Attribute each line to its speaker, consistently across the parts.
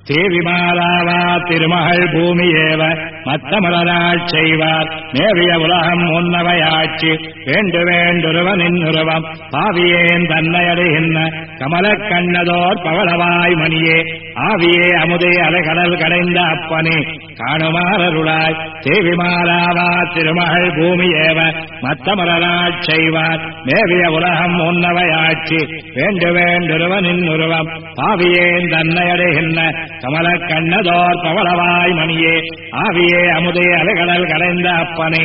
Speaker 1: தேவிமாலாவா திருமகள் பூமியேவ மத்தமலராள் செய்வார் மேவிய உலகம் முன்னவையாட்சி வேண்டு வேண்டுருவன் இன்னுருவம் பாவியேன் தன்னையடைகின்ற கமலக் கண்ணதோர் பவளவாய் மணியே ஆவியே அமுதே அலைகடல் கடைந்த அப்பனே காணுமாறருளாய் தேவிமாலாவா திருமகள் பூமியேவ மத்தமலராள் செய்வார் மேவிய உலகம் முன்னவையாட்சி வேண்டு வேண்டுருவன் இன்னுருவம் பாவியேன் தன்னையடைகின்ற கமலக் கண்ணதோர் பவளவாய் மணியே ஆவியே அமுதே அலைகடல் கடைந்த அப்பனே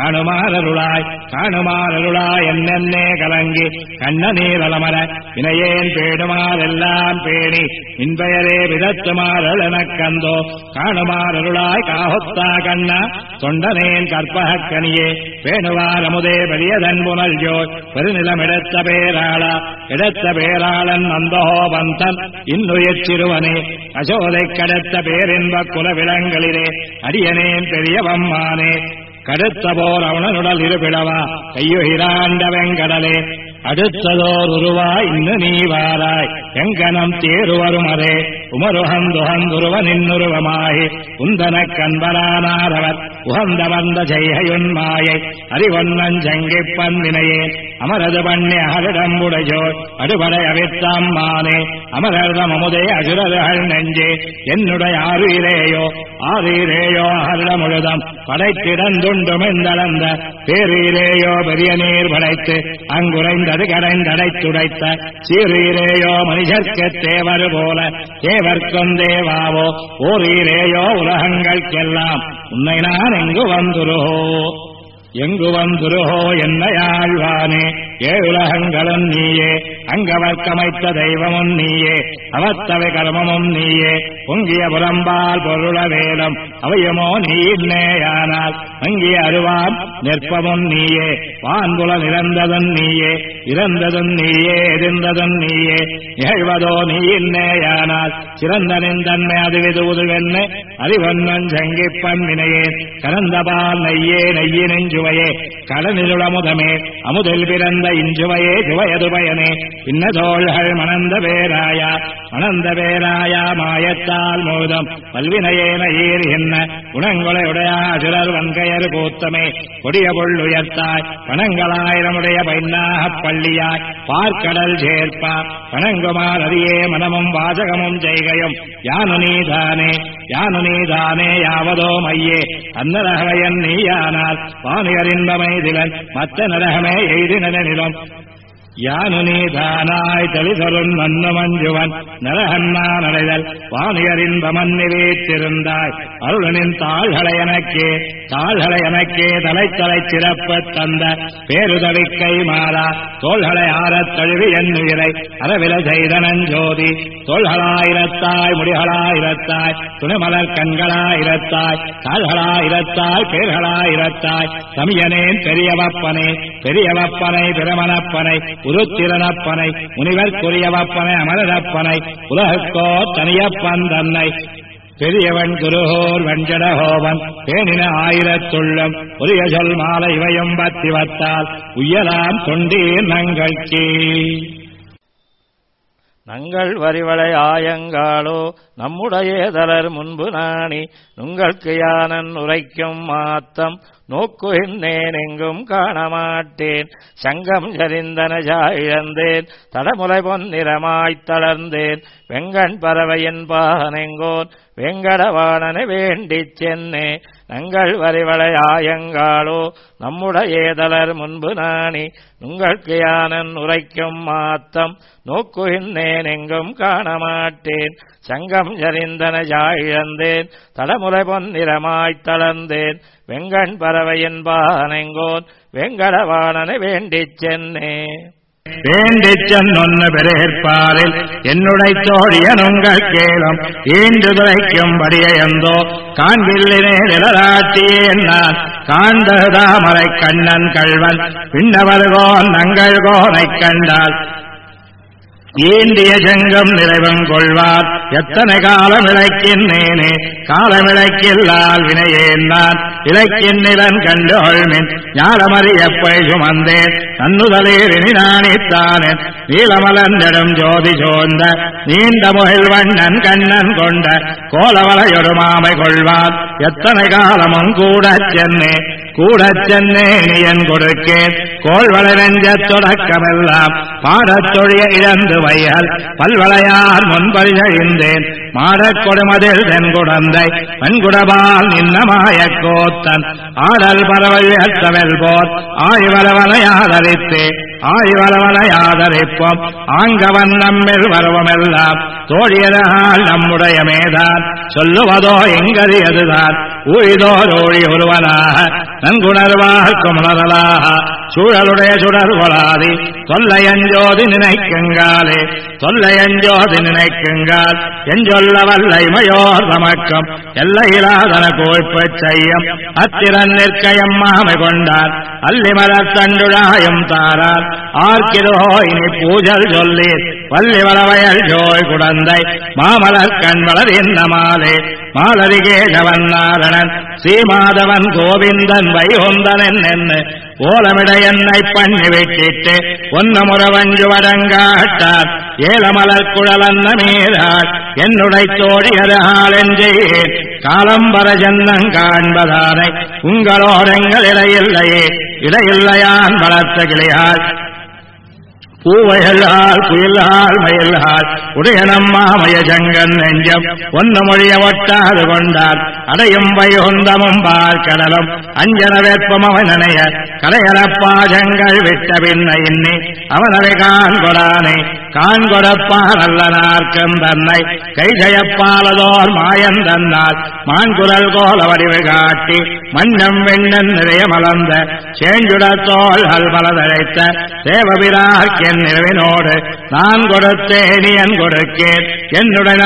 Speaker 1: காணுமாறருளாய் என்னென்னே கலங்கி கண்ணநீர் அலமர வினையேன் பேடுமாறெல்லாம் பேணி இன்பெயரே விதத்துமாறல் எனக்கந்தோ காணுமாறருளாய் காஹொத்தா கண்ணா தொண்டனேன் கற்பகக் கனியே பேணுவார் அமுதே பெரியதன் புனல்யோ பெருநிலம் எடுத்த பேராளன் நந்தோபந்தன் இன்னுயிர் சிறுவனே அசோதை கடத்த பேரின்ப குலவிலங்களிலே அடியனேன் பெரியவம்மானே கடுத்த போர் அவனுடல் இருபிளவா கையுகிராண்ட வெங்கடலே அடுத்ததோர் உருவாய் இன்னு நீ வாராய் எங்கனம் தேருவரும் அரே உமருகந்துகந்துருவன் இன்னுருவமாயி உந்தனக் கண்பரானாரவர் உகந்த வந்த ஜெய்கையுன்மாயை அறிவொன்னஞ்சங்கிப் பந்தினையேன் அமரது பண்ணி அகரிடம்புடையோ அடுபடை அவித்தாம்மானே அமரர்தம் அமுதே அசுரர்கள் நெஞ்சே என்னுடைய ஆறுயிரேயோ அகரிடமுழுதம் படைத்திடந்துண்டுமெந்தளந்த பேரீரேயோ பெரிய நீர் படைத்து அங்குரைந்தது கடைந்தடைத்துடைத்த சீரீரேயோ மனிதர்க்குத் தேவர் போல தேவர்க்கொந்தேவாவோ ஓரீரேயோ உலகங்களுக்கெல்லாம் உன்னை நான் எங்கு வந்துருஹோ என்னையாழ்வானே ஏழுலகங்களும் நீயே அங்கவர்க்கமைத்த தெய்வமும் நீயே அவத்தவை கர்மமும் நீயே பொங்கிய புறம்பால் பொருள வேலம் அவையுமோ நீ இல்லேயானால் அங்கிய அருவான் நிற்பமும் நீயே வான்புல நிறந்ததும் நீயே இறந்ததும் நீயே எதிர்ந்ததும் நீயே நிகழ்வதோ நீ இல்லேயானால் சிறந்த நின்றன்மை அதுவிது உதுவென்ன அறிவொன்னன் சங்கிப்பன் வினையேன் கலந்தபால் நெய்யே நெய்யினின் சுவையே கடனிலுளமுதமே அமுதில் பிறந்த இஞ்சுவையே சுவையது பயனே பின்னதோள்கள் மணந்த பேராயா மாயத்தால் மோதம் பல்வினையேன ஈர் என்ன குணங்களையுடையாசுரர் வன்கையர் கூத்தமே கொடிய பொள்ளுயர்த்தாய் பணங்களாயிரமுடைய பைன்னாகப் பள்ளியாய் பார்க்கடல் சேர்ப்பா பணங்குமார் அறியே மனமும் வாசகமும் செய்கையும் யானு நீதானே யாவதோ மையே அன்னரகவையன் நீயானால் வானியறின்பமைதிலன் மத்த நரகமே எய்தினிலும் யானு நீதானாய் தளிதொருன் மன்னு மஞ்சுவன் நரகன்னா நடைதல் வானியறின்பமன் நிவேத்திருந்தாய் அருளனின் தாள்களை எனக்கே தலை சிறப்பு தந்த பேருதவிக்கை மாறா தோள்களை ஆறத் தழுவி என்னுயிரை அறவில செய்தனஞ்சோதி தோள்களாயிரத்தாய் முடிகளாயிரத்தாய் துணைமலர் கண்களாயிரத்தாய் கால்களாயிரத்தாய் பேர்களாயிரத்தாய் சமியனேன் பெரியவப்பனை பிரமணப்பனை உருத்திரனப்பனை முனிவர்க்குரியவப்பனை அமரப்பனை உலகுக்கோ தனியப்பன் தன்னை பெரியவன் குருகோர் வஞ்சடஹோவன் பேணின ஆயிரத்துள்ளம் உரிய சொல் மாலை இவையும் பத்திவத்தால் உயலாம் தொண்டீர் நங்கள் வரிவளை ஆயங்காளோ நம்முடைய தலர் முன்பு நாணி நுங்கள்க்கு யானன் உரைக்கும் மாத்தம் நோக்குகின்றேன் எங்கும் காணமாட்டேன் சங்கம் சரிந்தன இழந்தேன் தடமுலை பொன்னிறமாய்த் தளர்ந்தேன் வெங்கண் பறவையின் பாகனெங்கோன் வெங்கடவாணனை வேண்டிச் சென்னே நங்கள் வரிவளை ஆயங்காளோ நம்முடைய தலர் முன்பு நாணி நுங்கள்க்கு யானன் உரைக்கும் மாத்தம் நோக்குகின்றேன் எங்கும் காணமாட்டேன் சங்கம் சரிந்தன இழந்தேன் தடமுலை பொன்னிறமாய்த் தளர்ந்தேன் வெங்கண் பறவையின் பாகனெங்கோன் வெங்கடவாணனை வேண்டிச் சென்னே வேண்டிச்சொன்னு பெருப்பாரில் என்னுடைய தோழியன் உங்கள் கேளும் ஈண்டு துரைக்கும்படியந்தோ காண்பில்லினே நிலராட்சியே நான் காண்டதாமரை கண்ணன் கள்வன் பின்னவர்கோன் நங்கள் கோனை கண்டால் ஈண்டிய செங்கம் நிறைவம் கொள்வார் எத்தனை காலம் இழைக்கின்றேனே காலமிழைக்கில்லால் வினையேன் நான் இழைக்கின்றன் கண்டு கொள்மின் ஞானமறியப்பை சுமந்தேன் நன்னுதலேறினி நானித்தானே நீலமலர்ந்திடும் ஜோதி சோர்ந்த நீண்ட முகில் வண்ணன் கண்ணன் கொண்ட கோலவளையொரு மாமை கொள்வார் எத்தனை காலமும் கூடச் சென்னே நீயன் கொடுக்கேன் கோள்வளை நெஞ்ச தொடக்கமெல்லாம் பாடத் தொழிய இழந்து வையல் பல்வளையார் முன்பறிந்தேன் மாடக் கொடுமதில் தென்குடந்தை வெண்குடபால் நின்னமாய கோத்தன் ஆடல் பறவை ஏற்றவெல் போர் ஆய்வளவனையாதரிப்போம் ஆங்கவன் நம்மில் வருவமெல்லாம் தோழியதால் நம்முடைய மேதான் சொல்லுவதோ எங்கறியதுதான் ஊழிதோர் ஊழி ஒருவனாக நன்குணர்வார் குமரலாக சூழலுடைய சுடர் கொளாதி தொல்லையஞ்சோதி நினைக்குங்கால் எஞ்சொல்ல வல்லை மயோர் தமக்கம் எல்லையிலாதன கோய்ப்பச் செய்யம் அத்திரன் நிற்கயம் மாமை கொண்டார் அல்லிமலர் தண்டுழாயும் தாரார் ஆர்க்கிதோ இனி பூஜல் சொல்லீர் வள்ளி வளவயல் ஜோய் குடந்தை மாமலர் கண் வளர் இந்த மாலரி கேசவன் நாரணன் ஸ்ரீமாதவன் கோவிந்தன் வைகுந்தன் என்ன ஓலமிட என்னை பண்ணி வைக்கிட்டு ஒன்னமுறவஞ்சு வடங்காட்டார் ஏலமலர் குழலன்ன மீதாள் என்னுடை தோழியது ஆளென்றேன் காலம்பர ஜன்னங் காண்பதானை உங்களோடெங்கள் இடையில்லையான் வளர்த்த கிளியாள் பூவையல்லால் குயிலால் மயிலால் உடையனம்மாமய ஜங்கன் நெஞ்சம் ஒன்னு மொழிய ஒட்டாது கொண்டார் அடையும் வைகுந்தமும் பால் கடலும் அஞ்சன வேற்பம் அவனனைய கடையலப்பாஜங்கள் விட்ட பின்ன இன்னி அவனவை காண்கொடப்பான் அல்ல நார்க்கம் தன்னை கைஜயப்பாலதோர் மாயன் தன்னால் மான்குரல் கோல வடிவு காட்டி மன்னம் வெண்ணன் நிறைய மலர்ந்த சேஞ்சுடத்தோல் அல்பலதழைத்த தேவபிராக் என் நிறைவினோடு நான் கொடுத்தேனியன் கொடுக்கேன் என்னுடன்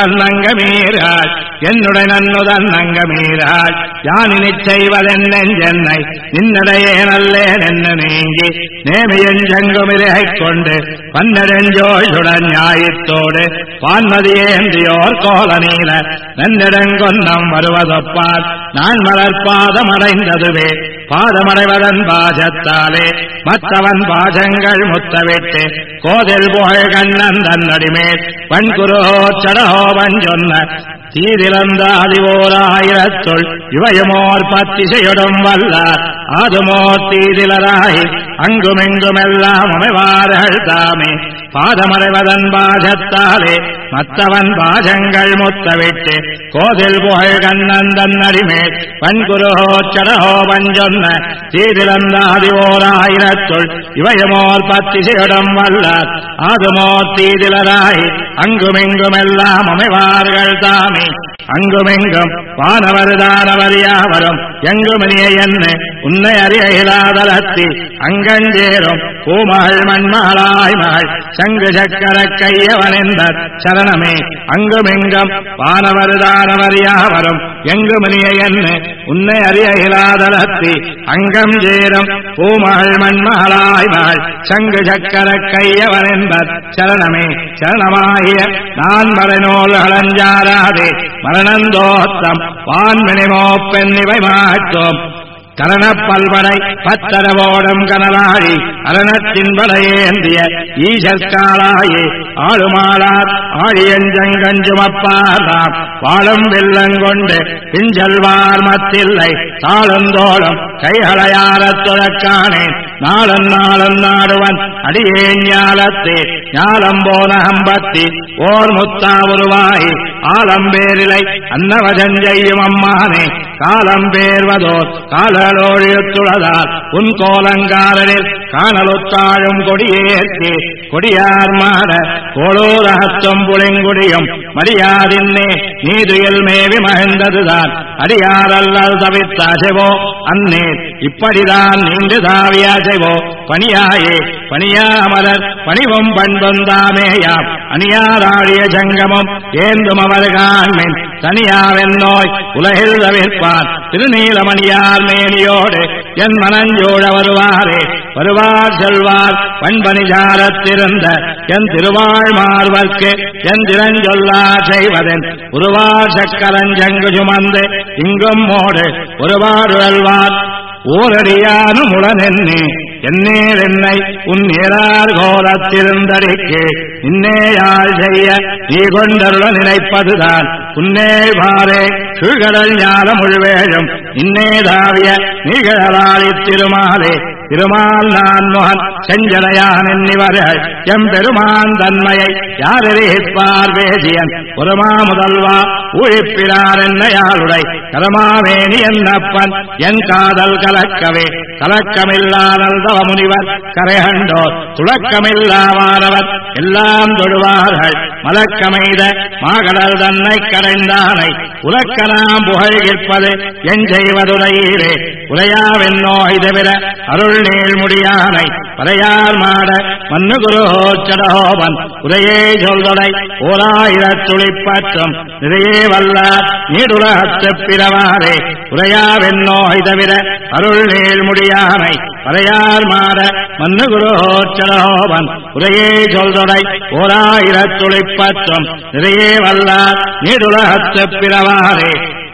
Speaker 1: நங்கமீராள் யானினி செய்வதென்னெஞ்சென்னை நின்னடையே நல்லேன் என்ன நீங்கி நேமியஞ்சங்குமிரைக் கொண்டு பன்னெடுஞ்சோழுடன் ஞாயித்தோடு பான்மதியேந்தியோர் கோல நீல நன்னிடங்கொன்னம் வருவதொப்பால் நான் மலர்பாதம் அடைந்ததுவே பாதமடைவதன் பாஜத்தாலே மற்றவன் பாஜங்கள் முத்தவிட்டு கோதில் புகழ் கண்ணன் தன்னடிமேல் பண்குரோ சடஹோவன் சொன்ன தீதிலந்தாதிவோராயிரத்துள் இவையுமோர் பத்திசையுடும் வல்லார் அதுமோர் தீதிலராகி அங்குமெங்குமெல்லாம் அமைவார்கள் தாமே பாதமறைவதன் பாஜத்தாலே மத்தவன் பாஜங்கள் முத்தவிட்டு கோதில் புகழ் கண்ணன் தன்னடிமேல் பண்குருஹோச்சடஹோவன் சொன்ன தீதிலந்தாதிவோராயிரத்துள் இவையுமோர் பத்திசையுடும் வல்லார் அதுமோர் தீதிலராகி அங்குமெங்குமெல்லாம் அமைவார்கள் தாமே அங்குமெங்கும் வானவர்தானவர் யாவரும் எங்குமணிய என்ன உன்னை அறியலாதலத்தி அங்கஞ்சேரும் பூமகள் மண்மகளாய் மகள் சங்கு சக்கர கையவனென்பர் சரணமே அங்குமெங்கும் வானவர்தானவர் யாவரும் எங்குமணிய என்ன உன்னை அறியலாதலத்தி அங்கம் சேரும் பூமகள் மண்மகளாய் மகள் சங்கு சக்கர கையவனென்பர் சரணமே சரணமாகிய நான் மறைநூல் களஞ்சாராதே மரணந்தோத்தம் வான்மினிமோ பெண்ணிவை மாற்றோம் கரணப்பல்வரை பத்தரவோடம் கனலாழி அரணத்தின் வலையேந்திய ஈசற்காளாயே ஆளுமாளார் ஆழியஞ்சங்கஞ்சுமப்பாராம் வாழும் வெள்ளங்கொண்டு பிஞ்சல்வார் மத்தில்லை தாளந்தோளும் கைகளையாரத் துழக்கானேன் நாளன் நாடுவன் அடியே ஞாலத்தே ஞாலம் போன அம்பத்தி ஓர் முத்தா உருவாயி ஆலம்பேரிலை அன்னவஜஞ்செய்யும் அம்மானே காலம் பேர்வதோர் காலலோழியுத்துளதால் உன் கோலங்காரனில் காணலுத்தாழும் கொடியேற்கே கொடியார் மாட கோளூரகத்தும் புளிங்குடியும் மடியாதின்னே நீதியில் மேவி மகிழ்ந்ததுதான் அடியாரல்லல் தவித்த அசைவோ அன்னே இப்படிதான் நீண்டு தாவிய அசைவோ பணியாயே பணியாமலர் பணிவும் பண்பொந்தாமேயாம் அணியாராழிய சங்கமும் ஏந்தும் அவர்கான்மின் தனியாவென் நோய் உலகில் தவிர்ப்பான் திருநீலமணியார் மேனியோடு என் மனஞ்சோட வருவாரே வருவார் செல்வார் பண்பணிஜாரத்திருந்த என் திருவாழ் மார்வர்க்கு என் திறஞ்சொல்லா செய்வதன் உருவார் சக்கரஞ்சங்கு சுமந்து இங்கும் மோடு ஒருவாறுவார் ஓரடியான முளனென்னே என்னேர் என்னை உன் நேரார் கோலத்திருந்தடிக்கு இன்னேயாள் செய்ய நீ கொண்டருள நினைப்பதுதான் உன்னே பாரே சுழ்கடல் ஞான முழுவேழும் இன்னேதாவிய நீகளாளி திருமாலே திருமால் நான் முகன் செஞ்சடையான் என்னிவர்கள் எம்பெருமான் தன்மையை யாரெறிப்பார் வேதியன் ஒருமா முதல்வா ஊழிப்பினார் என்னையாளுடை கரமாவேணி என்னப்பன் என் காதல் கலக்கவே கலக்கமில்லாதல் தவ முனிவர் கரைகண்டோர் துளக்கமில்லாவானவர் எல்லாம் தொழுவார்கள் மலக்கமைத மாகடல் தன்னை கரைந்தானை உலக்கனாம் புகழ்கிற்பது என் செய்வதுரையீரே உரையாவென்னோ இதவிர அருள் நீள் முடியானை பறையார் மாட மன்னு குருஹோச்சடஹோபன் உரையே சொல்தொடை ஓராயிரத்துளிப்பற்றும் நிறையே வல்லார் நீடுலகத்துப் பிறவாரே உரையாவென்னோ இதவிர அருள் நீள் முடியானை பறையார் மாட மன்னு குருஹோச்சடஹோபன் உரையே சொல்தொடை ஓராயிரத்துளிப்பற்றும் நிறையே வல்லார் நீடுலகத்துப் பிறவாரே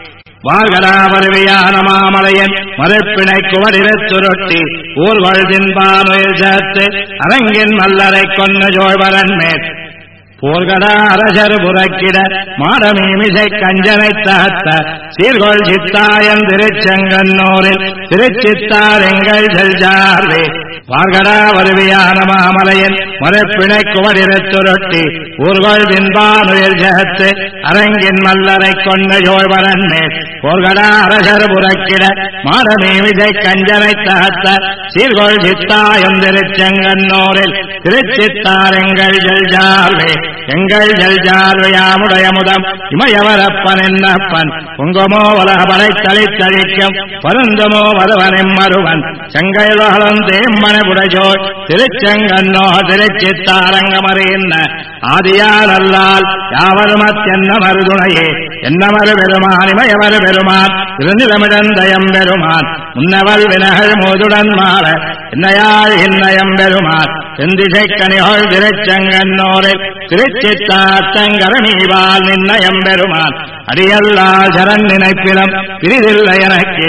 Speaker 1: வாழ்கடாமருவியான மாமலையன் மறுப்பிணை குவடிரச் சுருட்டி ஊர்வள் தின்பானுயிர் சேர்த்து அரங்கின் மல்லரை கொன்ன ஜோழ்வரன் மேற் போர்கடா அரசர் புறக்கிட மாடமீமிசை கஞ்சனை தாத்த சீர்கொள் சித்தாயன் திருச்செங்கன்னூரில் திருச்சித்தார் எங்கள் செல்ஜார்வே பார்கடா வருவியான மாமலையன் மறுப்பிணை குவடிரச் சுருட்டி ஊர்வள் தின்பானுயிர் சேர்த்து அரங்கின் மல்லரை கொண்ட ஜோழ்வரன் மேற் போர்கடா அரசர் புறக்கிட மாடமீமிசை கஞ்சனை தாத்த சீர்கொள் சித்தாயன் திருச்செங்கன்னூரில் திருச்சித்தார் எங்கள் செல்ஜார்வே எங்கள் ஜல்ஜார்வையாமுடைய முதம் இமயவரப்பன் என்னப்பன் பொங்கமோ வலக படைத்தளித்தழிக்கும் பருந்தமோ வருவன் மருவன் செங்கைலோகம் தேம்மன புடைஜோர் திருச்செங்கன்னோ திருச்சித்தாரங்கமறின்ன ஆதியால் அல்லால் யாவருமத் என்ன மருதுணையே என்ன மறு பெருமான் இமயவர் பெருமான் திருநிலமிடந்தயம் பெருமான் முன்னவள் வினகள் மோதுடன் மாற என்னையாள் இன்னயம் பெருமான் செந்திசை கனிகொள் திருச்செங்கன்னோரில் திருச்சித்தாத்தங்கரணிவால் நின்னயம் பெருமான் அடியல்லால் சரண் நினைப்பிலம் பிரிதில்லை எனக்கு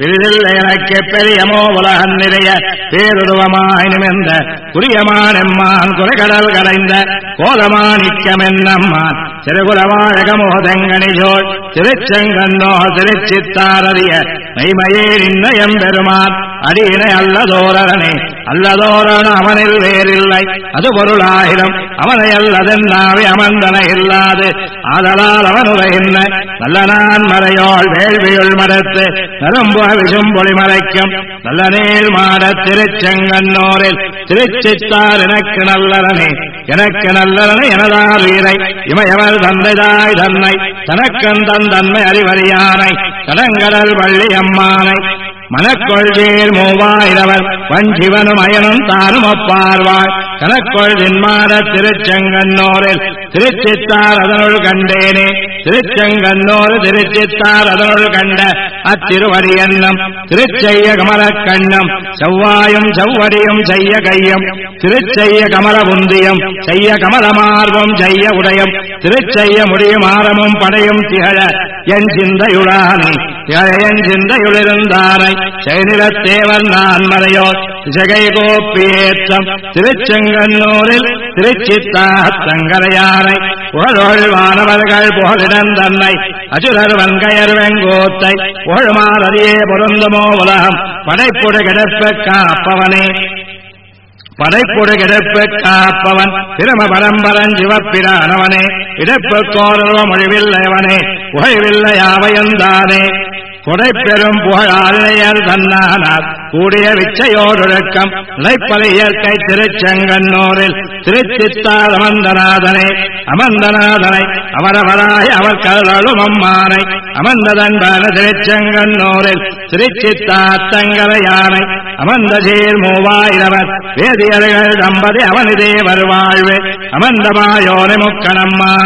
Speaker 1: பெரியமோ உலகன் நிறைய பேருருவமாய் நிமிர்ந்த புரியமான் எம்மான் குறைகடல் கடைந்த கோலமாணிக்கமென்னம்மான் சிறுகுலவாழகமோ தெங்கனிசோள் திருச்செங்கன்னோ திருச்சித்தாரறிய மெய்மையே நின்னயம் பெருமான் அடியினை அல்லதோரனே அல்லதோரன் அவனில் வேறில்லை அது பொருளாயிரம் அவனை அல்லதென்னாவே அமர்ந்தன இல்லாது ஆதலால் அவனுரையின்ன நல்ல நான் மறையோள் வேள்வியுள் மரத்து நரும்புக விசும்பொழி மறைக்கும் நல்ல நீள் மாட திருச்செங்கன்னோரில் திருச்சித்தார் எனக்கு நல்லரனே எனதார் வீரை இமையவர் தந்தைதாய் தன்னை தனக்கந்தன் தன்மை அறிவறியானை கடங்கடல் வள்ளி அம்மானை மனக்கொள்வேர் மூவாயிரவர் வஞ்சிவனும் அயனும் தானும் அப்பார்வாள் கனக்கொள் தின்மாட திருச்செங்கன்னோரில் திருச்சித்தார் அதனுள் கண்டேனே திருச்செங்கன்னோர் திருச்சித்தார் அதனுள் கண்ட அத்திருவடி எண்ணம் திருச்செய்ய கமலக் கண்ணம் செவ்வாயும் செவ்வடியும் செய்ய கையும் திருச்செய்ய கமல புந்தியம் செய்ய கமலமார்வம் செய்ய உடையம் திருச்செய்ய முடியும் ஆரமும் படையும் திகழ என் சிந்தையுளானே என் சிந்தையுளிருந்தானை செயநிலத்தேவர் நான் மறையோர் திசகை கோப்பியேற்றம் திருச்செங்கன்னூரில் திருச்சித்தாத்தங்கரையானை புகழோள் வானவர்கள் புகழிடம் தன்னை அசுரர் வன்கையர் வெங்கோத்தை புகழ்மாறியே பொருந்துமோ உலகம் படைப்புடு கிடப்ப காப்பவனே படைப்புடு கிடப்பு காப்பவன் பிரம பரம்பரன் சிவப்பிரானவனே இடப்பு கோரவ மொழிவில்லைவனே புகழ்வில்லை யாவையந்தானே கொடைப்பெரும் புகழாளையர் தன்னானார் கூடிய விச்சையோடொழுக்கம் நிலைப்பல இயற்கை திருச்செங்கன்னோரில் திருச்சித்தார் அமர்ந்தநாதனை அவரவராய் அவர் கருளும் அம்மானை அமர்ந்ததன்பான திருச்செங்கன்னோரில் திருச்சித்தாத்தங்கரையானை அமர்ந்த சீர் மூவாயிரவர் வேதியர்கள் தம்பதி அவனிதே வருவாழ்வு அமர்ந்தமாயோனை முக்கணம்மானை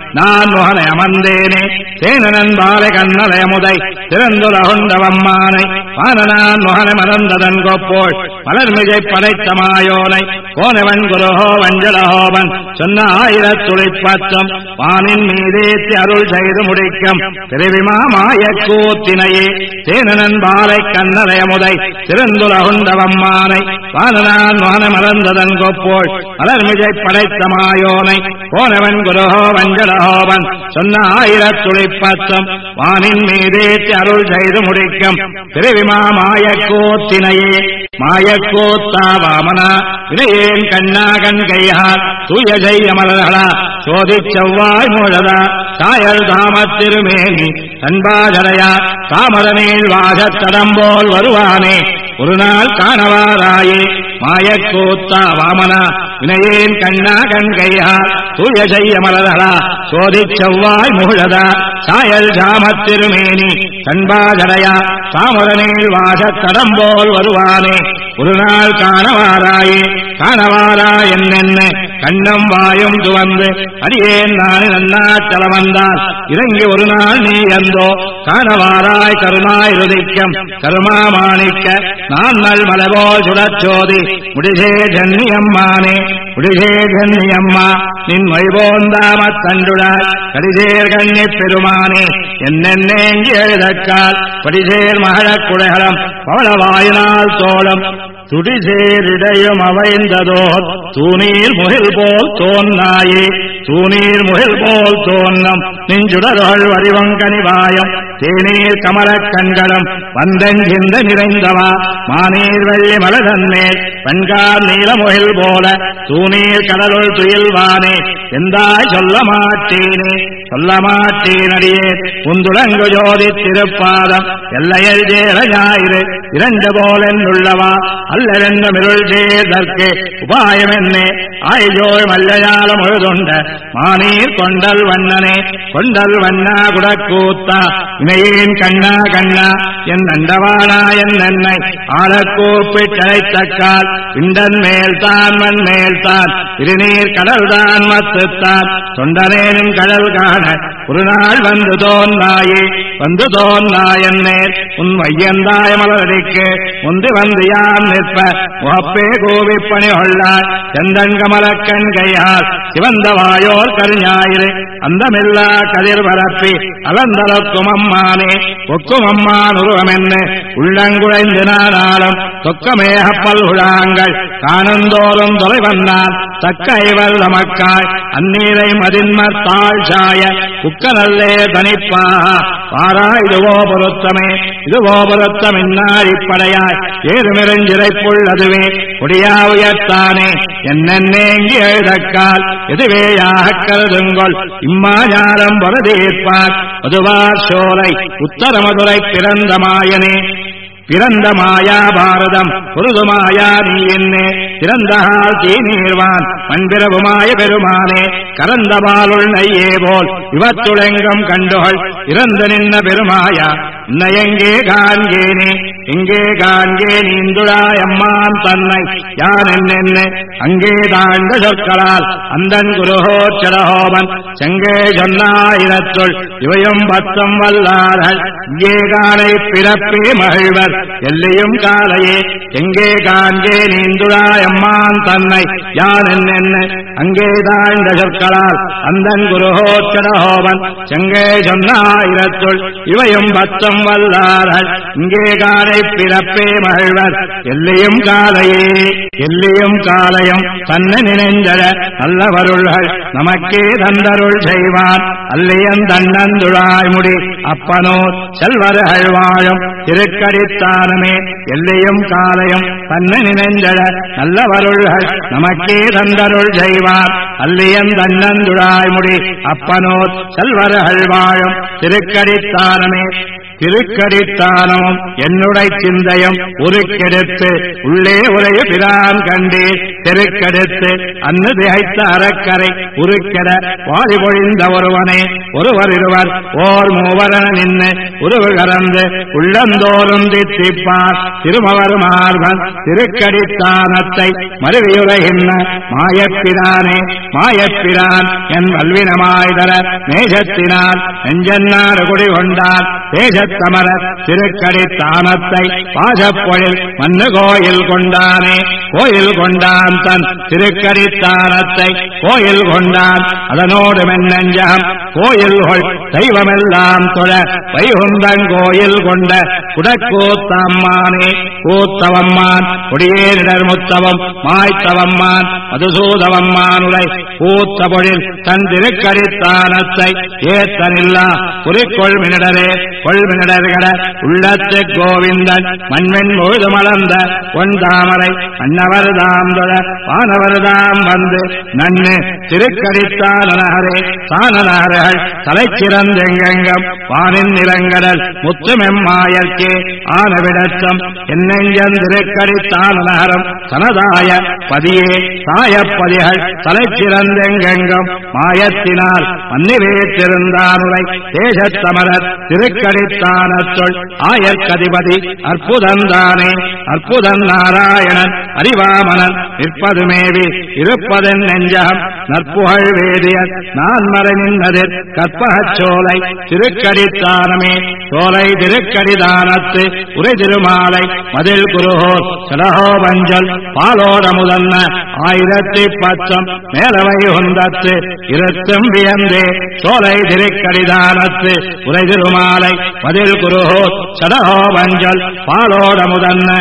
Speaker 1: நான் முகனை அமர்ந்தேனே தேனன் பாலை கண்ணலயமுதை திறந்துலகுண்டவம்மானை பானனான் முகனை மறந்ததன் கொப்போள் மலர்மிகை படைத்த மாயோனை கோனவன் குருஹோ வஞ்சலஹோவன் சொன்ன 1000 துளிப்பத்தம் வானின் மீதேத்தி அருள் செய்து முடிக்கும் திருவிமாமாய கூத்தினையே தேனன் பாலை கண்ணலயமுதை திறந்துலகுண்டவம்மானை பானனான் முகனை மறந்ததன் கொப்போள் மலர்மிகை படைத்த மாயோனை கோனவன் குருஹோ வஞ்சலஹோவன் சொன்ன 1000 துளிப்பத்தம் வானின் மீதேத்தி அருள் செய்து முடிக்கும் திருவிமாமாய கூத்தினையே மாயக்கூத்தா வாமனா இணையேன் கண்ணா கண் கையால் தூய செய்ய மலர்களா சோதிச் செவ்வாய் முழதா சாயல் தாமத்திருமேனி தன்பாஜலையா தாமரநீள் வாசத்தடம்போல் வருவானே ஒரு நாள் காணவாராயே மாயக்கூத்தா வாமனா வினையேன் கண்ணா கண் கையால் தூய செய்ய மலர்களா சோதிச் செவ்வாய் முழதா சாயல் தாமத்திருமேனி தன்பாஜலையா தாமரநீள் வாசத்தடம்போல் வருவானே ஒரு நாள் காணவாராயே காணவாரா என்னென்ன கண்ணம் வாயும் துவந்து அடியேன் நான் நன்னாச்சலம் வந்தால் இறங்கி ஒரு நாள் நீ எந்தோ காணவாராய் கருணாய் ருதிக்கம் கருமாமாணிக்க நான் நல் மலபோல் சுடச்சோதி முடிசே ஜன்னியம்மானே முடிசே ஜன்னியம்மா நின் மொழிபோந்தாமத் தண்டுடாய் கடிசேர் கண்ணி பெருமானே என்னென்னேங்கி எழுதக்கால் படிசேர் மகளக் குடைகளம் பவளவாயினால் தோளம் துடிசேரிடையும் அவைந்ததோ தூணீர் முகில் போல் தோன்னாயே தூணீர் முகில் போல் தோன்னம் நெஞ்சுடர்கள் வடிவங்கனிவாயம் தேநீர் கமலக் கண்களும் வந்தெஞ்சிந்த நிறைந்தவா மானீர் வெள்ளி மலதன்மேல் பண்கார் நீலமுகில் போல தூணீர் கடலுள் துயில்வானே எந்தாய் சொல்ல மாட்டேனே சொல்ல மாட்டேனடியே உந்துளங்கு ஜோதி திருப்பாதம் எல்லையில் சேர ஞாயிறு இரண்டு போலென்னுள்ளவா அல்லவென்ற மிருள் சேதற்கு உபாயம் என்னே ஆய்ஜோய் மல்லையால முழுதுண்ட மானீர் கொண்டல் வண்ணனே கொண்டல் வண்ணா குடக்கூத்தா இணையேன் கண்ணா கண்ணா என் அண்டவானா என் என்னை ஆளக்கூப்பிட்டழைத்தக்கால் இண்டன் மேல்தான் மண் மேல்தான் இருநீர் கடல்தான் மத்துத்தான் தொண்டனேனும் கடல் காண ஒரு நாள் வந்து தோன்னாயே வந்து தோன்னாயன்னேர் உன் வையந்தாய மலரடிக்கு முந்தி வந்து யாம் நிற்ப முகப்பே கோவிப்பணி கொள்ளாய் செந்தன் கமலக்கண் கையால் சிவந்த வாயோர் கருஞாயிறு அந்தமில்லா கதிர் பரப்பி அலந்தலக்கும் அம்மானே ஒக்கும் அம்மான் உருவமென்ன உள்ளங்குழைந்து நானாலும் தொக்கமேகப்பல் உழாங்கள் காணந்தோறும் தொலைவந்தான் தக்க ஐவல் நமக்காய் அந்நீரை மதின்மர் தாழ் சாய உக்கநல்லே தனிப்பா பாரா இதுவோ பொருத்தமே இதுவோ பொருத்தம் இன்னாரிப்படையாய் ஏதுமிருஞ்சிறைப்புள்ளதுவே கொடியா உயர்த்தானே என்னென்னேங்கி எழுதக்கால் எதுவேயாகக் கருதுங்கொள் இம்மாஞாரம் பொருதீர்ப்பார் பொதுவார் சோலை உத்தரமதுரை பிறந்த மாயனே பிறந்த மாயா பாரதம் பொருதுமாயா நீ என்னே பிறந்தகால் தீநீர்வான் மண்பிரவுமாய பெருமானே கரந்த பாலுள் நையே போல் இவத்துளெங்கும் கண்டுகள் இறந்து நின்ன பெருமாயா இன்ன எங்கே காண்கேனே எங்கே காண்கேன் இந்துழாய் அம்மான் தன்னை யான் என்னென்ன அங்கே தாழ்ந்த சொற்களால் அந்தன் குருஹோச்சரஹோமன் செங்கே சொன்னாயிரத்துள் இவையும் பத்தம் வல்லார்கள் இங்கே காணை பிறப்பே மகிழ்வர் எல்லையும் காலையே எங்கே காண்கேன் இந்துழாய் அம்மான் தன்னை யான் என்னென்ன அங்கே தாழ்ந்த சொற்களால் அந்தன் குருஹோச்சரஹோமன் செங்கே சொன்னாயிரத்துள் இவையும் பத்தம் வல்லார்கள் இங்கே காணை பிறப்பே மகிழ்வர் எல்லையும் காலையே எல்லையும் காலையும் தன்னை நினைந்தட நல்லவருள்கள் நமக்கே தந்தருள் செய்வான் அல்லையன் தன்னந்துழாய் முடி அப்பனோர் செல்வர்கள் வாழும் திருக்கடித்தானமே எல்லையும் காலையும் தன்னை நினைந்தட நல்லவருள்கள் நமக்கே தந்தருள் செய்வான் அல்லையன் தன்னந்துழாய் முடி அப்பனோர் செல்வர்கள் வாழும் திருக்கடித்தானமே திருக்கடித்தானமும் என்னுடைய சிந்தையும் உருக்கெடுத்து உள்ளே உரைய பிரான் கண்டே தெருக்கெடுத்து அன்னு திகைத்த அறக்கரை உருக்கெட வாழி பொழிந்த ஒருவனே ஒருவர் இருவர் ஓர் மூவரன நின்று உருவு கறந்து உள்ளந்தோறும் தித்திப்பார் திருமவர் மார்பன் திருக்கடித்தானத்தை மறுவியுரைகின்ற மாயப்பிரானே மாயப்பிரான் என் வல்வினமாய்தர நேசத்தினால் நெஞ்சன்னாறு குடிகொண்டார் தேசத்தமர திருக்கடித்தானத்தை பாசப்பொழில் மண்ணு கோயில் கொண்டானே கோயில் கொண்டான் தன் திருக்கடித்தானத்தை கோயில் கொண்டான் அதனோடு மென்னஞ்சம் கோயில்கொள் தெய்வமெல்லாம் தொழ வைகுந்தங்கோயில் கொண்ட குடக்கூத்தம்மானே கூத்தவம்மான் கொடியேரிடர் முத்தவம் மாய்த்தவம்மான் மதுசூதவம்மானுரை கூத்த பொழில் தன் திருக்கடித்தானத்தை ஏத்தனில்லா குறிக்கொள்மினிடரே கொள்மினிடர்கள உள்ளத்து கோவிந்தன் மண்மென் முழுது மலர்ந்த பொன் தாமரை அன்னவர்தாம் தொழ வானவர்தாம் வந்து நன்னு திருக்கடித்தானரே தானனார்கள் தலைச்சிறந்தெங்கெங்கம் வானின் நிலங்கடல் முத்துமெம்மாயற்கே ஆனவிடச்சம் என்னெஞ்சன் திருக்கடித்தானரம் தனதாய பதியே சாயப்பதிகள் தலைச்சிறந்தெங்கெங்கும் மாயத்தினால் மன்னிவேற்றிருந்தானுரை தேசத்தமரர் திருக்கடித்தானத்துள் ஆயற்கதிபதி அற்புதந்தானே அற்புதன் நாராயணன் அறிவாமனன் நிற்பதுமேவி இருப்பதன் நெஞ்சகம் நற்புகழ் வேதியர் நான் மறை நின்னதிர் கற்பகச் சோலை திருக்கடித்தானமே சோலை திருக்கடிதானத்து உரை திருமாலை மதில் குருகோர் சடகோபஞ்சல் பாலோட முதன்ன 1010 மேலவை உந்தத்து இருத்தும் வியந்தே சோலை திருக்கடிதானத்து உரை திருமாலை மதில் குருகோர் சடகோபஞ்சல் பாலோட முதன்ன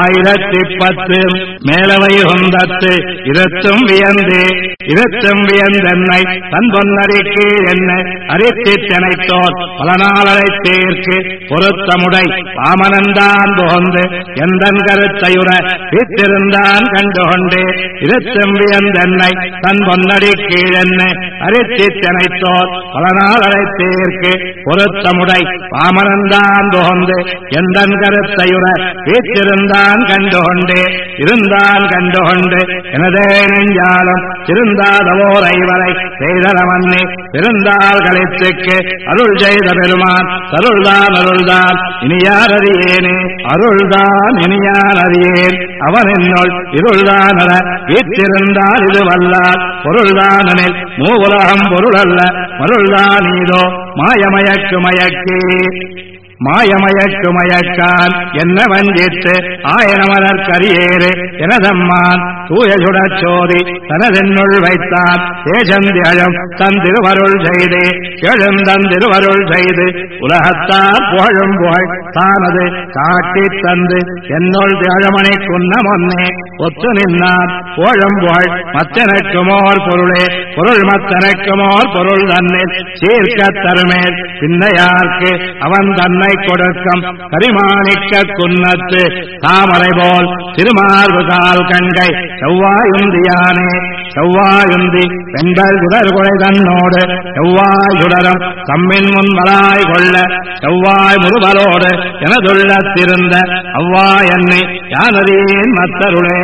Speaker 1: 1010 மேலவை உந்தத்து இருத்தும் வியந்தே இருத்தும் வியந்தென்னை தன் பொன்னறிக்கு என்ன அறித்தித்தனைத்தோர் பல நாளரை தேர்க்கு பொருத்தமுடை வாமனந்தான் புகந்து எந்தன் கருத்தையுற வீத்திருந்தான் கண்டுகொண்டே இருத்தெம்பியந்தென்னை தன் பொன்னடி கீழென்ன அறித்தித்தனைத்தோர் பல நாளரை தேர்க்கு பொருத்தமுடை வாமனந்தான் புகந்து எந்தன் கருத்தையுற வீத்திருந்தான் கண்டுகொண்டே இருந்தான் கண்டுகொண்டு எனதே நெஞ்சாலும் திருந்தாதவோர் ஐவரை செய்தரமன்னே பிறந்தால் கழித்துக்கு அருள் செய்த பெருமான் அருள்தான் அருள்தான் இனியார் அறியேனே அருள்தான் இனியார் அறியேன் அவன் என்னுள் இருள்தான் அற வீற்றிருந்தால் இது வல்லார் பொருள்தானில் மூவுலகம் பொருள் அல்ல மருள்தான் இதோ மாயமயக்கு மயக்கே மாயமயக்கு மயக்கான் என்ன வஞ்சித்து ஆயனமலர் கரியேறு எனதம்மான் தூய சுடச்சோதி தனதென்னுள் வைத்தான் தேஜந்தியழம் தன் திருவருள் செய்து எழுந்தன் திருவருள் செய்து உலகத்தார் புகழும் புகழ் தானது காட்டித் தந்து என்னுள் திகழமணி குன்ன மொன்னே ஒத்து நின்னான் புகழும் புகழ் மத்தனக்குமோர் பொருளே பொருள் மத்தனக்குமோர் பொருள் தன்னில் சீர்க்கத் தருமேல் பின்னையார்க்கு அவன் தன்னை கொடுக்கும் கரிமாணிக்க குன்னத்து தாமரை போல் திருமார்பு கால் கண்கை செவ்வாயுந்தியானே செவ்வாயுந்தி பெண்கள் சுடர் குறை தன்னோடு செவ்வாய் சுடரும் தம்மின் முன் வராய் கொள்ள செவ்வாய் முருகலோடு எனதுள்ளத்திருந்த அவ்வாய் என்னை யானறியேன் மத்தருளே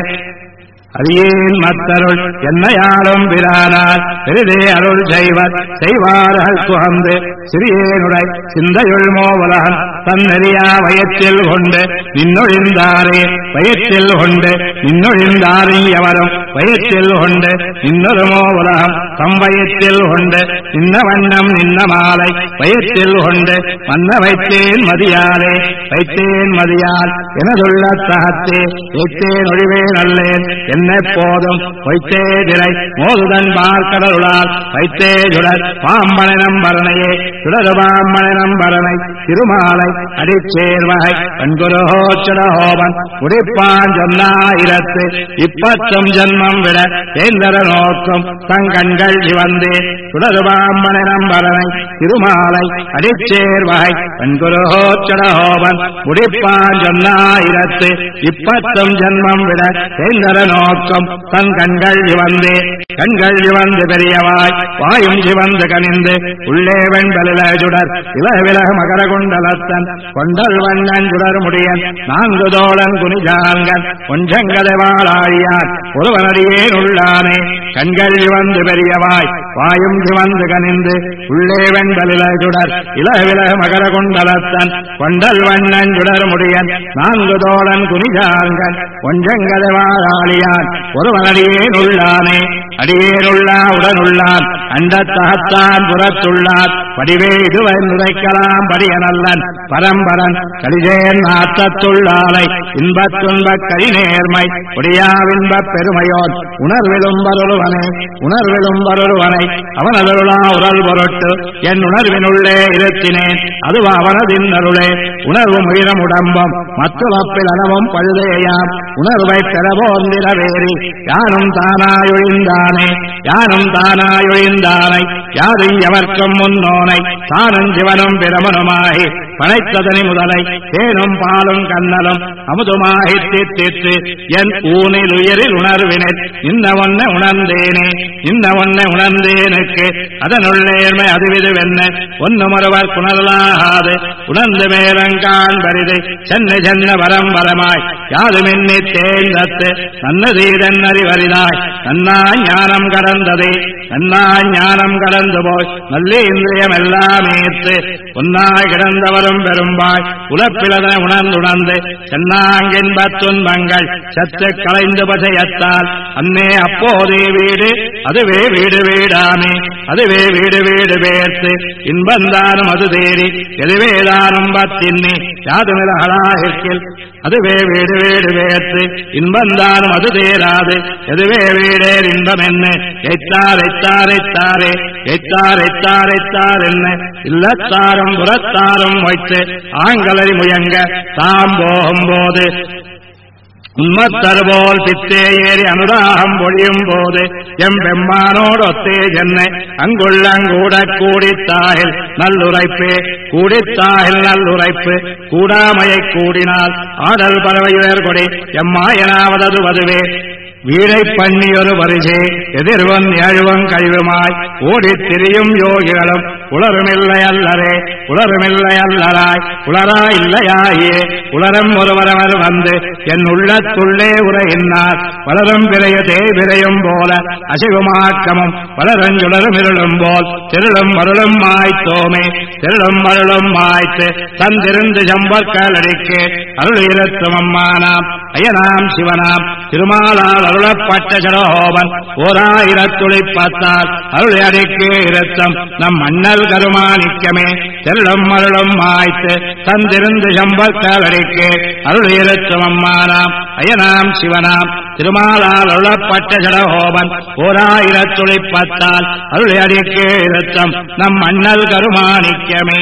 Speaker 1: அறியேன் மத்தருள் என்னையாரும் பிரானார் பெரிதே அருள் செய்வர் செய்வார்கள் குகந்து சிறியேனுடை சிந்தையுள் மோவலகன் தன்னெறியா வயத்தில் கொண்டு நின்னொழிந்தாரே வயத்தில் கொண்டு நின்னொழிந்தாரியவரும் வயத்தில் கொண்டு இன்னொரு மோவலகம் தம்பயத்தில் கொண்டு நின்ன வண்ணம் நின்ன மாலை வயத்தில் கொண்டு மன்ன வைத்தேன் மதியாரே வைத்தேன் மதியால் எனதுள்ள தகத்தே வைத்தேன் ஒழிவே நல்லேன் என்னெப்போதும் பொய்த்தே திரை மோதுதன் பார்க்கடலுளால் வைத்தே சுடர் பாம்பனை நம்பரணையே சுடரு பாம்பனை நம்பரனை திருமாலை அடிச்சேர்வகை பண்குருஹோச்சடஹோபன் முடிப்பான் சொன்னாயிரத்து 20 ஜன்மம் விட தேந்தர நோக்கும் தங்கண்கள் சிவந்தே சுடரு பாம்பனை நம்பரனை திருமாலை அடிச்சேர்வகை பண்குருஹோச்சடஹோபன் முடிப்பான் சொன்னாயிரத்து 20 ஜன்மம் விட தேந்தர நோக்கம் தன் கண்கள் சிவந்தே கண்கள் சிவந்து பெரியவாய் வாயும் சிவந்து கனிந்து உள்ளே வெண்பலில சுடர் இலவிலக மகர குண்டலத்தன் தன் கொண்டல் வண்ணன் சுடர்முடியன் நான்கு தோழன் குனிஜாங்கன் கொஞ்சங்கதை வாழாழியான் ஒருவனடியேன் உள்ளானே கண்கள் சிவந்து பெரியவாய் வாயும் சிவந்து கனிந்து உள்ளே வெண்பலில சுடர் இலவில மகர குண்டலத்தன் கொண்டல் வண்ணன் சுடர்முடியன் நான்கு தோழன் குனிஜாங்கன் கொஞ்சங்கதை வாழாழியான் ஒருவனடியேன் உள்ளானே அடியேனுள்ளா உடனுள்ளான் அண்டத்தகத்தான் புறத்துள்ளான் படிவே இதுவை நுரைக்கலாம் படியனல்லன் பரம்பரன் கலிஜேன் ஆத்தத்துள்ளாலை இன்பத் துன்பக் கழிநேர்மை ஒடியாவின்பப் பெருமையோன் உணர்விலும் வருவனை அவனதருளா உடல் பொருட்டு என் உணர்வினுள்ளே இருத்தினேன் அதுவ அவனதின் அருளே உணர்வு உயிரம் உடம்பும் மத்துவப்பில் அனவும் பழுதேயாம் உணர்வை பெறவோந்திரவேறி யானும் தானாயொழிந்தானே யாரு எவர்க்கும் முன்னோனை தானும் சிவனும் பிரமனுமாகி படைத்ததனி முதலை தேனும் பாலும் கண்ணலும் அமுதுமாகி தித்தித்து என் ஊனில் உயிரில் உணர்வினை இன்ன ஒன்ன உணர்ந்தேனுக்கு அதனுள்ளேர்மை அதுவிதுவென்ன ஒன்னுமொருவர் புணரலாகாது உணர்ந்து மேலங்கான் பரிது சென்ன வரம்பரமாய் யாதுமென்னி தேர்ந்தத்து நன்னதீதன் அறிவரிதாய் நன்னா ஞானம் கடந்து போய் நல்ல இந்திரியம் எல்லாம் ஏற்று ஒன்னாய் கிடந்தவரும் பெரும்பாய் உலப்பிலதனை உணர்ந்துணர்ந்து சென்னாங்கின்பத் துன்பங்கள் சத்து களைந்து பசையத்தால் அன்னே அப்போதே வீடு அதுவே வீடு வீடு பேர்த்து இன்பந்தானும் அது தேறி எதுவேதானும் பத்தின்னி யாதுமிலகளாகிற்கில் அதுவே வீடு பேர்த்து இன்பந்தானும் அது தேராது எதுவே வீடேர் இன்பம் என்ன எத்தார் என்ன இல்லத்தாரும் புறத்தாரும் வைத்து ஆங்கலரி முயங்க தாம் போகும் போது உண்மத்தருபோல் பித்தே ஏறி அனுராகம் பொழியும் போது எம் பெம்மானோடு ஒத்தே சென்னை அங்குள்ளங்கூட கூடித்தாகில் நல்லுரைப்பு கூடாமையை கூடினால் ஆடல் பறவையுயர் கொடி எம்மாயனாவதது வதுவே வீடை பண்ணியொரு பரிசே எதிர்வன் எழுவன் கழிவுமாய் ஓடித் திரியும் யோகிகளும் உளருமில்லையல்லராய் உளராயில்லையாயே உளரம் ஒருவரவர் வந்து என் உள்ளத்துள்ளே உரையினார் வளரும் பிறைய தேய்பிரையும் போல அசிவுமாக்கமும் வளரஞ்சுளரும் இருளும் போல் திருளும் மருளும் மாய்த்தோமே திருளும் மருளும் மாய்த்து தந்திருந்து சம்பற்கள் அடிக்கே அருளிருத்தும் அம்மானாம் அயனாம் சிவனாம் திருமாலால் அருளப்பட்ட ஜடஹோபன் 1010 அருளை அடிக்கே இருத்தம் நம் மன்னல் கருமாணிக்கமே தெல்லும் மருளும் மாய்த்து தந்திருந்து சம்பற்கள் அடிக்கே அருளிருத்தும் அம்மானாம் அயனாம் சிவனாம் திருமாலால் அருளப்பட்ட ஜடஹோபன் 1010 அருளை அடிக்கே இருத்தம் நம் மன்னல் கருமாணிக்கமே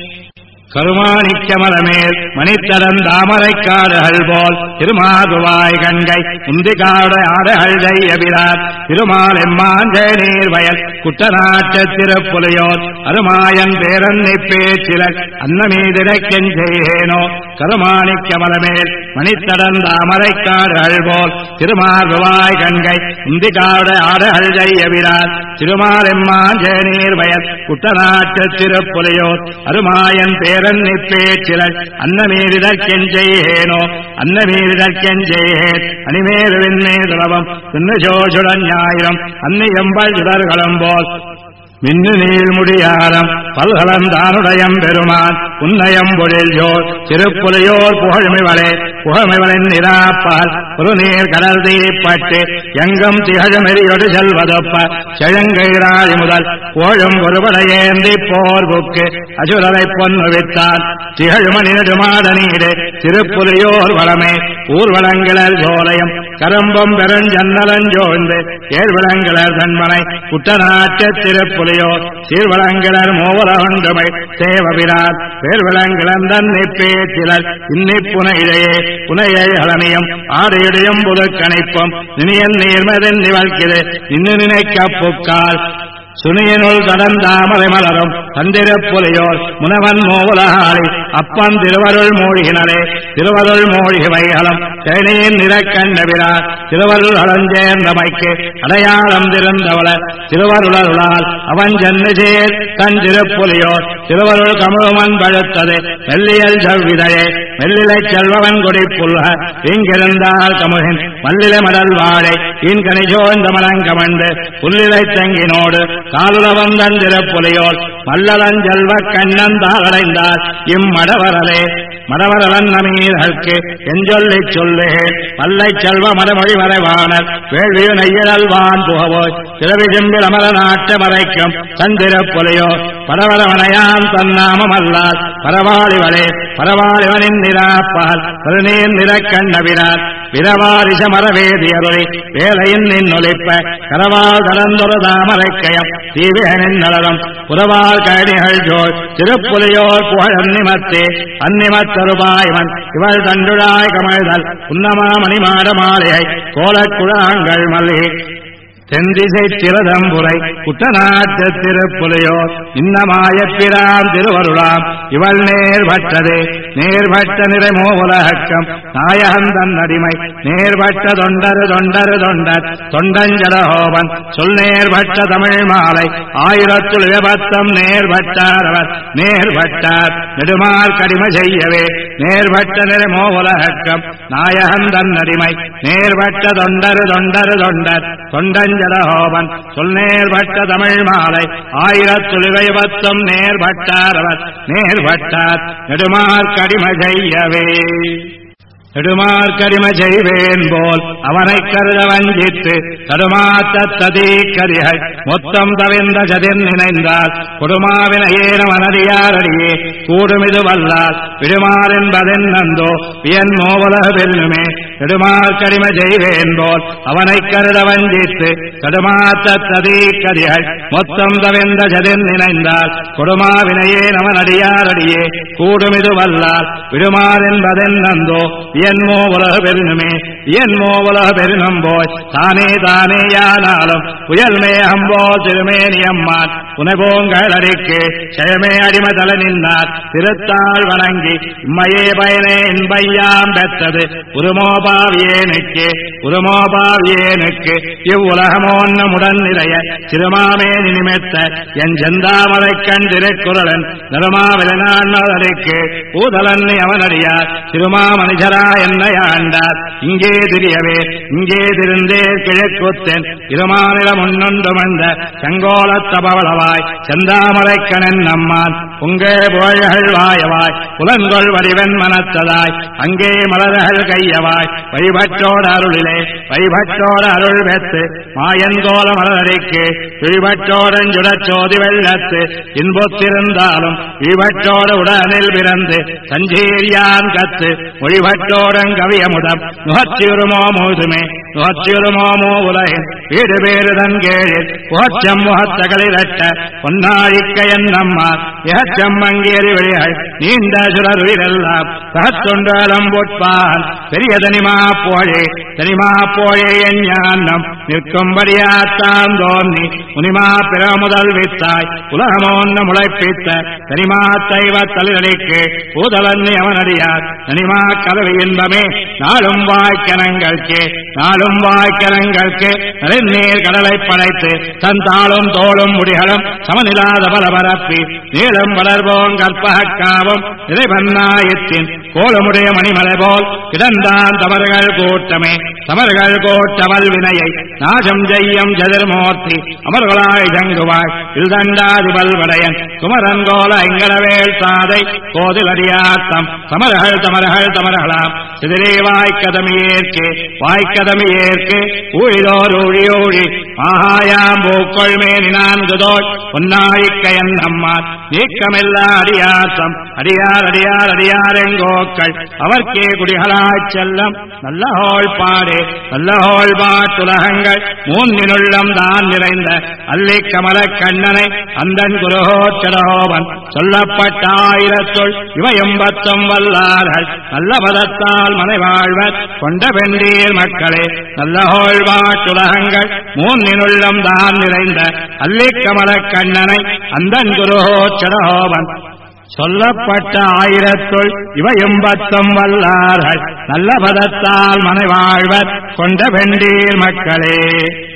Speaker 1: கருமாணிக்கமலமேல் மணித்தரன் தாமரைக்காடுகள் போல் திருமாதுவாய் கங்கை முந்திகாடு ஆடுகள் ஜெய்யபிரார் திருமால் எம்மாஞ்ச நீர் வயல் குட்டநாட்ட திருப்புலியோர் அருமாயன் பேரன்னை பேச்சிலர் அன்னமீதிரைக்கென் செய்கேனோ கருமாணிக்கமலமேல் மணித்தரன் தாமரைக்காடுகள் போல் திருமாதுவாய் கங்கை முந்திகாடு ஆடுகள் ஜெய்யபிரார் திருமால் எம்மாஞ்ச நீர் வயல் குட்டநாட்ட திருப்புலியோர் அருமாயன் பேரன்னை பேச்சிலர் அன்னமீதிரைக்கெஞ்செய்கேனோ அன்னமீதிரைக்கெஞ்செய்கேன் அணிமேருவின்னே துளவம் பின்னுஜோஜுடன் ஞாயிரம் அன்னியம்பல் சுடர்களும் போல் மின்னு நீழ்முடியாரம் பல்கலந்தானுடையம் பெருமான் உன்னயம் பொழில் ஜோர் திருப்புலியோர் புகழ்மிவளின் நிராப்பால் ஒரு நீர் கடல் தீப்பட்டு எங்கும் திகழமெறியொடு செல்வதொப்ப செழங்கைராழி முதல் போழும் ஒருபடையேந்தி போர் புக்கு அசுரரை பொன்னுவித்தான் திகழ்மணி நெடுமாட நீடு திருப்புலியோர் வளமே ஊர்வலங்கிழல் சோலையும் கரும்பும் பெருஞ்சன்னலஞ்சோழ்ந்து ஏர்விளங்கிழர் தன்மனை குட்டநாட்ட திருப்புலியோர் சீர்வளங்கிழர் மோவலகண்டுமை தேவபிரார் பேர்விளங்கிழந்தன்னி பேச்சிலர் இன்னிப்புனை இழையே புனையை அலனியும் ஆடையுடையும் புதுக்கணிப்பும் நினையல் நீர்மதின் நிவழ்கிறது இன்னு நினைக்க புக்கால் சுனியினுள் கடந்தாமரை மலரும் தந்திரப்புலியோர் முனவன் மோவுலகாளி அப்பன் திருவருள் மூழ்கினரே திருவருள் மூழ்கிவைகளும் தேனீர் நிறக்கண்டவிரார் திருவருள் அலஞ்சேர்ந்தமைக்கு அடையாளம் திருந்தவளர் திருவருளால் அவன் சென்று சேர் தன் திருப்புலியோர் திருவருள் கமுகமன் பழுத்தது வெள்ளியல் செவ்விதையே வெள்ளிலை செல்வவன் கொடிப்புல்க இங்கிருந்தால் கமுகின் மல்லில மடல் வாழை இன்கனி சோழ்ந்த மலங்கமண்டு புல்லிலை தங்கினோடு காலுலவன் தன் திருப்புலியோர் மல்லலஞ்செல்வ கண்ணந்தாளடைந்தார் இம்மடவரலே மடவரலன் நமீர்களுக்கு எஞ்சொல்லிச் சொல்லுகேன் பல்லை செல்வ மடமொழி வரைவானர் வேள்வியு நெய்யல்வான் புகவோய் திரவிஜம்பில் அமர நாட்ட மறைக்கும் சந்திரப்புலியோ பரவரவனையான் தன்னாமம் அல்லால் பரவாளிவளே பரவாளிவனின் நிராப்பால் பெருநீர் நிறக்கண்ணவினார் விரவாரிச மரவேதியருளை வேலையின் நின்னொலிப்ப கரவால் கடந்தொரு தாமரைக்கயம் தீவிகனின் நலரம் புறவால் கழனிகள் ஜோல் திருப்புலியோர் புகழ் அந்நிமத்தே அந்நிமத்தருபாயவன் இவள் தண்டுழாய் கமழ்தல் உன்னமாமணி மாட மாளிகை கோலக்குழாங்கள் மல்லிகை தென்திசை திரதம்புரை குட்டநாட்டு திருப்புலியோ இன்னமாயப்பிராம் திருவருளாம் இவள் நேர்பட்டதே நேர்பட்ட நிறைமோ உலகம் நாயகந்தன் அடிமை நேர்பட்ட தொண்டரு தொண்டரு தொண்டர் தொண்டஞ்சலஹோபன் சொல் நேர்பட்ட தமிழ் மாலை 1020 நேர்பட்டாரவர் நேர்பட்டார் நெடுமார் கடிமை செய்யவே நேர்பட்ட நிறைமோ உலகம் நாயகந்தன் அடிமை நேர்பட்ட தொண்டரு தொண்டரு தொண்டர் தொண்டஞ்சலஹோபன் சொல் நேர்பட்ட தமிழ் மாலை 1020 நேர்பட்டாரவர் நேர்பட்டார் நெடுமார் கடிமை செய்யவே நெடுமார் கடிமை செய்வேன் போல் அவனை கருத வஞ்சித்து தடுமாத்த ததீக்கரிகள் மொத்தம் தவிர்ந்த சதிர் நினைந்தால் கொடுமாவினையேன மனதியாரடியே கூடுமிது வல்லால் விடுமார் என்பதென் நந்தோ வியன் மோவலக வெல்லுமே நெடுமார் கடிமை செய்வேன் போல் அவனை கருத வஞ்சித்து தடுமாத்த ததீக்கரிகள் மொத்தம் தவிர்ந்த சதிர் நினைந்தால் கொடுமாவினையே நமனடியாரடியே கூடுமிது வல்லால் விடுமார் என்பதென் நந்தோ என்மோ உலக பெருணுமே என்மோ உலக பெருணும் போய் தானே தானே யானாலும் புயல்மே அம்போ திருமேனி அம்மான் புனகோங்கள் அடிக்கு ஜெயமே அடிமதல நின்றார் திருத்தாள் வணங்கி இம்மையே பயனே என்பையாம் பெற்றது உருமோபாவியேனுக்கு உருமோபாவியேனுக்கு இவ்வுலகமோன்னமுடன் நிறைய திருமாமே நிமித்த என் செந்தாமரை கண் திருக்குறளன் நிறமாவிலனான் அடிக்கு பூதலன் அவனடியார் திருமாமணிஜரா என்னை ஆண்டார் இங்கே திரியவே இங்கே திருந்தே கிழக்குத்தென் இருமாநிலம் முன்னொன்று மண்ட செங்கோலத்தபவளவாய் செந்தாமரைக்கணன் நம்மான் உங்கே புகழ்கள் வாயவாய் புலன்கொள் வடிவன் மனத்ததாய் அங்கே மலர்கள் கையவாய் வழிபற்றோட அருளிலே வழிபற்றோட அருள் பெற்று மாயன்கோல மலரடிக்கு விழிபற்றோடஞ்சுடச்சோதி வெள்ளத்து இன்பொத்திருந்தாலும் விழிபற்றோட உடனில் பிறந்து சஞ்சீரியான் கத்து மொழிபற்றோடங்கவியமுதம் நுகச்சியுருமோ மூதுமே நுகச்சியுருமோமோ உலகின் வீடு பேரு தன் கேழில் புகச்சம் முகத்தகளிரட்ட பொன்னாழிக்கையன் நம்மார் இகச்சம் மங்கேறி வெளிகள் நீண்ட சுரர் உயிரெல்லாம் சகத்தொண்டாலம் பொற்பால் பெரிய தனிமா போழே என் ஞானம் நிற்கும்படியாத்தான் தோன்றி முனிமா பிற முதல் வித்தாய் உலகமோன்ன முளைப்பித்த தனிமா தெய்வ தலிரடிக்கு பூதலன்னி அவனடியார் தனிமா கதவி இன்பமே நாளும் வாய்க்கணங்களுக்கு நெருநீர் கடலை படைத்து தன் தாளும் தோளும் முடிகளும் சமநிலாத பரபரப்பி நீளம் வளர்வோம் கற்பகாவும் இறைவன்னாயத்தின் கோலமுடைய மணிமலை போல் கிடந்தான் தமர்கள் கூட்டமே தமர்கள் கோட்டவல் வினையை நாசம் செய்யும் ஜெதிர்மூர்த்தி அமர்களாய் ஜங்குவாய் இல்தண்டாதிபல் வடையன் குமரன்கோல எங்களவேள் சாதை கோதிலடியாத்தம் தமர்கள் சிதிரே வாய்க்கதமியேற்கு ஊழிதோர் ஊழி ஆகாயாம் பூக்கொள்மேனி 4 தோள் பொன்னாழிக்கையன் அம்மான் நீக்கமில்லா அடியார்த்தம் அடியாரெங்கோக்கள் அவர்க்கே குடிகளாய்ச் செல்லம் நல்ல ஹோள் பாட்டுலகங்கள் 3 தான் நிறைந்த அல்லி கமல கண்ணனை அந்தன் குருகோச்சடோவன் சொல்லப்பட்ட 1000 இவை 80 வல்லார்கள் நல்ல பதத்தால் மனை வாழ்வர் கொண்ட வெண்டீர் மக்களே நல்ல ஹோள் பாட்டுலகங்கள் 3 தான் நிறைந்த அல்லி கமல கண்ணனை அந்தன் குருகோச்சடோவன் சொல்லப்பட்ட ஆயிரத்துள் இவையும் பத்தம் வல்லார்கள் நல்ல பதத்தால் மனைவாழ்வர் கொண்ட பெண்டீர் மக்களே.